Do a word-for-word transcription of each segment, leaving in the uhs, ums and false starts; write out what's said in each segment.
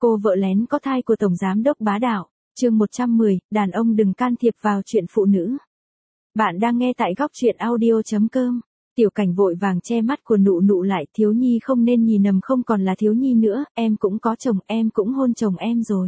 Cô vợ lén có thai của Tổng Giám đốc bá đạo. Chương một trăm mười, đàn ông đừng can thiệp vào chuyện phụ nữ. Bạn đang nghe tại góc truyện audio chấm com. Tiểu Cảnh vội vàng che mắt của Nụ Nụ lại, thiếu nhi không nên nhìn nầm, không còn là thiếu nhi nữa, em cũng có chồng, em cũng hôn chồng em rồi.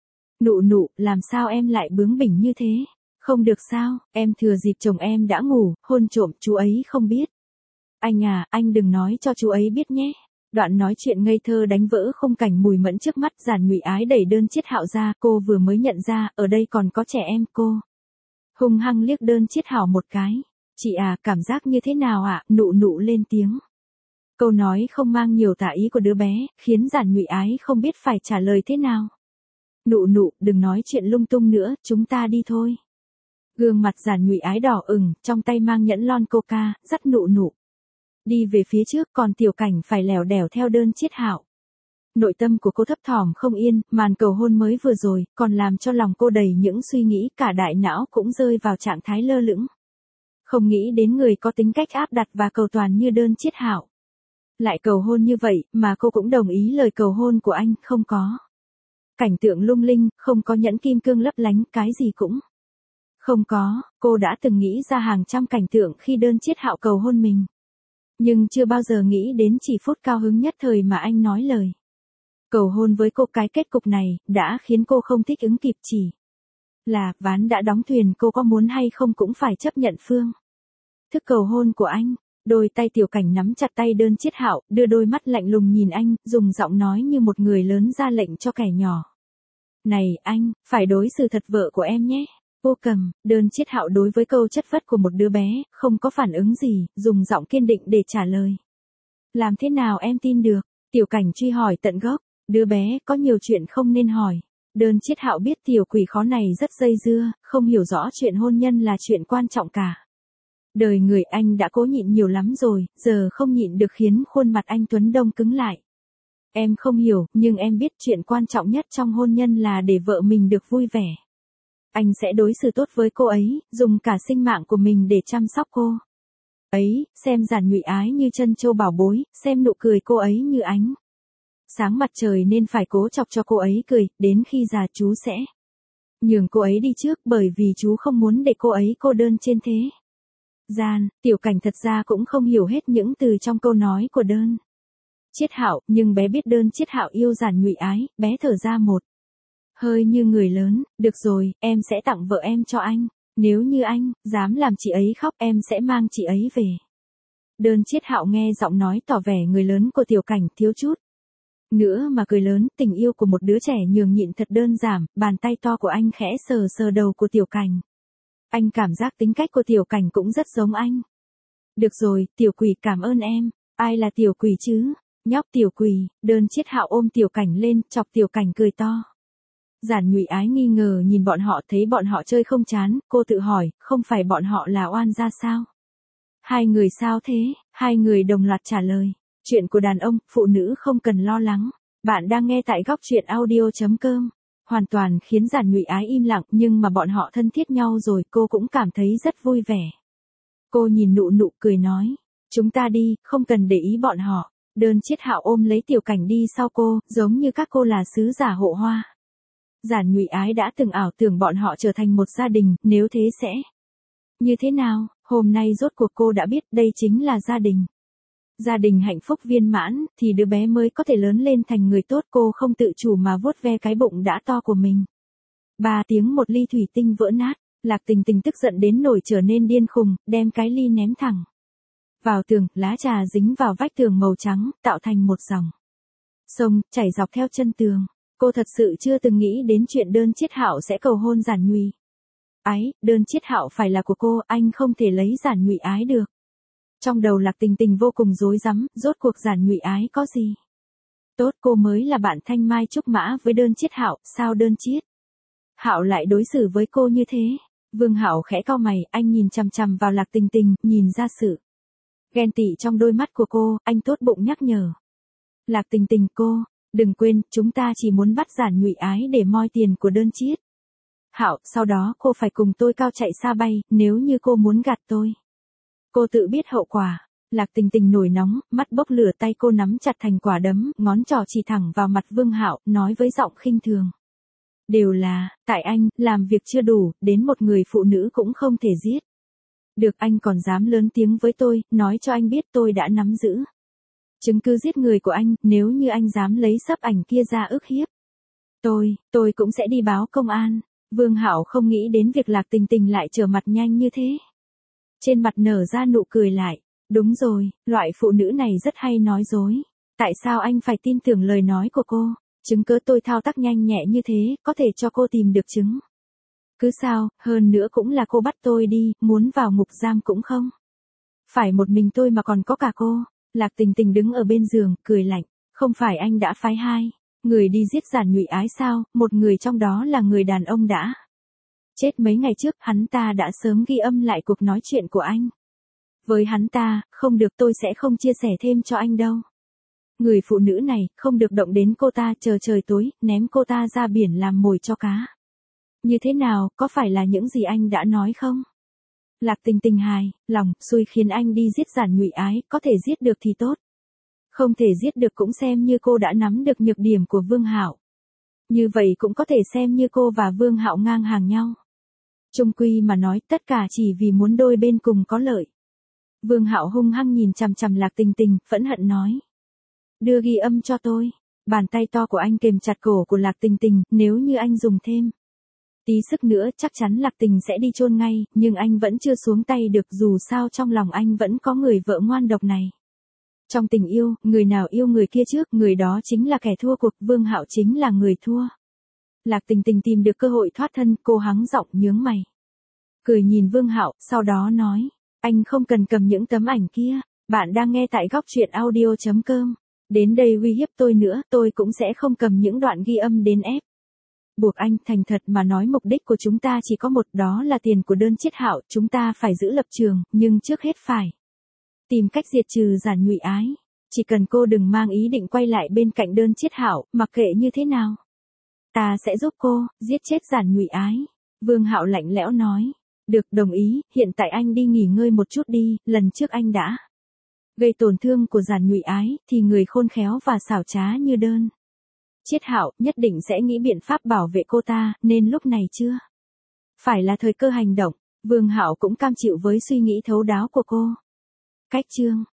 Nụ Nụ, làm sao em lại bướng bỉnh như thế? Không được sao, em thừa dịp chồng em đã ngủ, hôn trộm, chú ấy không biết. Anh à, anh đừng nói cho chú ấy biết nhé. Đoạn nói chuyện ngây thơ đánh vỡ khung cảnh mùi mẫn trước mắt. Giản Nhụy Ái đẩy Đơn Chiết Hạo ra, cô vừa mới nhận ra, ở đây còn có trẻ em. Cô hung hăng liếc Đơn Chiết Hạo một cái. Chị à, cảm giác như thế nào ạ? À? Nụ Nụ lên tiếng. Câu nói không mang nhiều tả ý của đứa bé, khiến Giản Nhụy Ái không biết phải trả lời thế nào. Nụ Nụ, đừng nói chuyện lung tung nữa, chúng ta đi thôi. Gương mặt Giản Nhụy Ái đỏ ửng, trong tay mang nhẫn lon coca, dắt Nụ Nụ đi về phía trước, còn Tiểu Cảnh phải lẻo đẻo theo Đơn Chiết Hạo. Nội tâm của cô thấp thỏm không yên, màn cầu hôn mới vừa rồi, còn làm cho lòng cô đầy những suy nghĩ, cả đại não cũng rơi vào trạng thái lơ lửng. Không nghĩ đến người có tính cách áp đặt và cầu toàn như Đơn Chiết Hạo lại cầu hôn như vậy, mà cô cũng đồng ý lời cầu hôn của anh. Không có cảnh tượng lung linh, không có nhẫn kim cương lấp lánh, cái gì cũng không có. Cô đã từng nghĩ ra hàng trăm cảnh tượng khi Đơn Chiết Hạo cầu hôn mình, nhưng chưa bao giờ nghĩ đến chỉ phút cao hứng nhất thời mà anh nói lời cầu hôn với cô. Cái kết cục này đã khiến cô không thích ứng kịp, chỉ là ván đã đóng thuyền, cô có muốn hay không cũng phải chấp nhận phương thức cầu hôn của anh. Đôi tay Tiểu Cảnh nắm chặt tay Đơn Chiết Hạo, đưa đôi mắt lạnh lùng nhìn anh, dùng giọng nói như một người lớn ra lệnh cho kẻ nhỏ. Này anh, phải đối xử thật vợ của em nhé. Cô cầm. Đơn Chiết Hạo đối với câu chất vấn của một đứa bé, không có phản ứng gì, dùng giọng kiên định để trả lời. Làm thế nào em tin được? Tiểu Cảnh truy hỏi tận gốc. Đứa bé có nhiều chuyện không nên hỏi. Đơn Chiết Hạo biết tiểu quỷ khó này rất dây dưa, không hiểu rõ chuyện hôn nhân là chuyện quan trọng cả đời người. Anh đã cố nhịn nhiều lắm rồi, giờ không nhịn được khiến khuôn mặt anh tuấn đông cứng lại. Em không hiểu, nhưng em biết chuyện quan trọng nhất trong hôn nhân là để vợ mình được vui vẻ. Anh sẽ đối xử tốt với cô ấy, dùng cả sinh mạng của mình để chăm sóc cô ấy, xem Giản Nhụy Ái như chân châu bảo bối, xem nụ cười cô ấy như ánh sáng mặt trời, nên phải cố chọc cho cô ấy cười. Đến khi già chú sẽ nhường cô ấy đi trước, bởi vì chú không muốn để cô ấy cô đơn trên thế gian. Tiểu Cảnh thật ra cũng không hiểu hết những từ trong câu nói của Đơn Chiết Hạo, nhưng bé biết Đơn Chiết Hạo yêu Giản Nhụy Ái, bé thở ra một hơi như người lớn. Được rồi, em sẽ tặng vợ em cho anh. Nếu như anh dám làm chị ấy khóc, em sẽ mang chị ấy về. Đơn Chiết Hạo nghe giọng nói tỏ vẻ người lớn của Tiểu Cảnh, thiếu chút nữa mà cười lớn. Tình yêu của một đứa trẻ nhường nhịn thật đơn giản. Bàn tay to của anh khẽ sờ sờ đầu của Tiểu Cảnh. Anh cảm giác tính cách của Tiểu Cảnh cũng rất giống anh. Được rồi, tiểu quỷ, cảm ơn em. Ai là tiểu quỷ chứ? Nhóc tiểu quỷ. Đơn Chiết Hạo ôm Tiểu Cảnh lên, chọc Tiểu Cảnh cười to. Giản Nhụy Ái nghi ngờ nhìn bọn họ, thấy bọn họ chơi không chán, cô tự hỏi, không phải bọn họ là oan gia sao? Hai người sao thế? Hai người đồng loạt trả lời. Chuyện của đàn ông, phụ nữ không cần lo lắng. Bạn đang nghe tại góc truyện audio chấm com. Hoàn toàn khiến Giản Nhụy Ái im lặng, nhưng mà bọn họ thân thiết nhau rồi, cô cũng cảm thấy rất vui vẻ. Cô nhìn Nụ Nụ cười nói, chúng ta đi, không cần để ý bọn họ. Đơn Chiết Hạo ôm lấy Tiểu Cảnh đi sau cô, giống như các cô là sứ giả hộ hoa. Giản Nhụy Ái đã từng ảo tưởng bọn họ trở thành một gia đình, nếu thế sẽ như thế nào? Hôm nay rốt cuộc cô đã biết đây chính là gia đình. Gia đình hạnh phúc viên mãn, thì đứa bé mới có thể lớn lên thành người tốt. Cô không tự chủ mà vuốt ve cái bụng đã to của mình. Ba tiếng một ly thủy tinh vỡ nát. Lạc Tình Tình tức giận đến nổi trở nên điên khùng, đem cái ly ném thẳng vào tường, lá trà dính vào vách tường màu trắng, tạo thành một dòng sông chảy dọc theo chân tường. Cô thật sự chưa từng nghĩ đến chuyện Đơn Chiết Hạo sẽ cầu hôn Giản Nhụy Ái. Đơn Chiết Hạo phải là của cô, anh không thể lấy Giản Nhụy Ái được. Trong đầu Lạc Tình Tình vô cùng rối rắm, rốt cuộc Giản Nhụy Ái có gì tốt? Cô mới là bạn thanh mai trúc mã với Đơn Chiết Hạo, sao Đơn Chiết Hạo lại đối xử với cô như thế? Vương Hạo khẽ cau mày, anh nhìn chằm chằm vào Lạc Tình Tình, nhìn ra sự ghen tị trong đôi mắt của cô, anh tốt bụng nhắc nhở. Lạc Tình Tình, cô đừng quên, chúng ta chỉ muốn bắt Giản Nhụy Ái để moi tiền của Đơn Chiết Hạo, sau đó cô phải cùng tôi cao chạy xa bay. Nếu như cô muốn gạt tôi, cô tự biết hậu quả. Lạc Tình Tình nổi nóng, mắt bốc lửa, tay cô nắm chặt thành quả đấm, ngón trỏ chỉ thẳng vào mặt Vương Hạo, nói với giọng khinh thường. Đều là, tại anh, làm việc chưa đủ, đến một người phụ nữ cũng không thể giết. Được, anh còn dám lớn tiếng với tôi, nói cho anh biết tôi đã nắm giữ chứng cứ giết người của anh, nếu như anh dám lấy sấp ảnh kia ra ức hiếp. Tôi, tôi cũng sẽ đi báo công an. Vương Hạo không nghĩ đến việc Lạc Tình Tình lại trở mặt nhanh như thế. Trên mặt nở ra nụ cười lại. Đúng rồi, loại phụ nữ này rất hay nói dối. Tại sao anh phải tin tưởng lời nói của cô? Chứng cớ tôi thao tác nhanh nhẹ như thế, có thể cho cô tìm được chứng. Cứ sao, hơn nữa cũng là cô bắt tôi đi, muốn vào ngục giam cũng không. Phải một mình tôi mà còn có cả cô. Lạc Tình Tình đứng ở bên giường, cười lạnh. Không phải anh đã phái hai người đi giết Giản Nhụy Ái sao, một người trong đó là người đàn ông đã chết mấy ngày trước, hắn ta đã sớm ghi âm lại cuộc nói chuyện của anh. Với hắn ta, không được, tôi sẽ không chia sẻ thêm cho anh đâu. Người phụ nữ này, không được động đến cô ta, chờ trời tối, ném cô ta ra biển làm mồi cho cá. Như thế nào, có phải là những gì anh đã nói không? Lạc Tình Tình hài lòng, xui khiến anh đi giết Giản Nhụy Ái, có thể giết được thì tốt. Không thể giết được cũng xem như cô đã nắm được nhược điểm của Vương Hạo. Như vậy cũng có thể xem như cô và Vương Hạo ngang hàng nhau. Chung quy mà nói, tất cả chỉ vì muốn đôi bên cùng có lợi. Vương Hạo hung hăng nhìn chằm chằm Lạc Tình Tình, phẫn hận nói. Đưa ghi âm cho tôi. Bàn tay to của anh kềm chặt cổ của Lạc Tình Tình, nếu như anh dùng thêm tí sức nữa chắc chắn Lạc Tình sẽ đi chôn ngay, nhưng anh vẫn chưa xuống tay được, dù sao trong lòng anh vẫn có người vợ ngoan độc này. Trong tình yêu, người nào yêu người kia trước, người đó chính là kẻ thua cuộc, Vương Hạo chính là người thua. Lạc Tình Tình tìm được cơ hội thoát thân, cô hắng giọng nhướng mày. Cười nhìn Vương Hạo, sau đó nói, anh không cần cầm những tấm ảnh kia, bạn đang nghe tại góc truyện audio chấm com. Đến đây uy hiếp tôi nữa, tôi cũng sẽ không cầm những đoạn ghi âm đến ép buộc anh. Thành thật mà nói, mục đích của chúng ta chỉ có một, đó là tiền của đơn Chiết Hạo, chúng ta phải giữ lập trường, nhưng trước hết phải tìm cách diệt trừ Giản Nhụy Ái. Chỉ cần cô đừng mang ý định quay lại bên cạnh đơn Chiết Hạo, mặc kệ như thế nào, ta sẽ giúp cô giết chết Giản Nhụy Ái. Vương Hạo lạnh lẽo nói. Được, đồng ý, hiện tại anh đi nghỉ ngơi một chút đi, lần trước anh đã gây tổn thương của Giản Nhụy Ái, thì người khôn khéo và xảo trá như đơn Chiết Hạo nhất định sẽ nghĩ biện pháp bảo vệ cô ta, nên lúc này chưa phải là thời cơ hành động. Vương Hạo cũng cam chịu với suy nghĩ thấu đáo của cô. Cách chương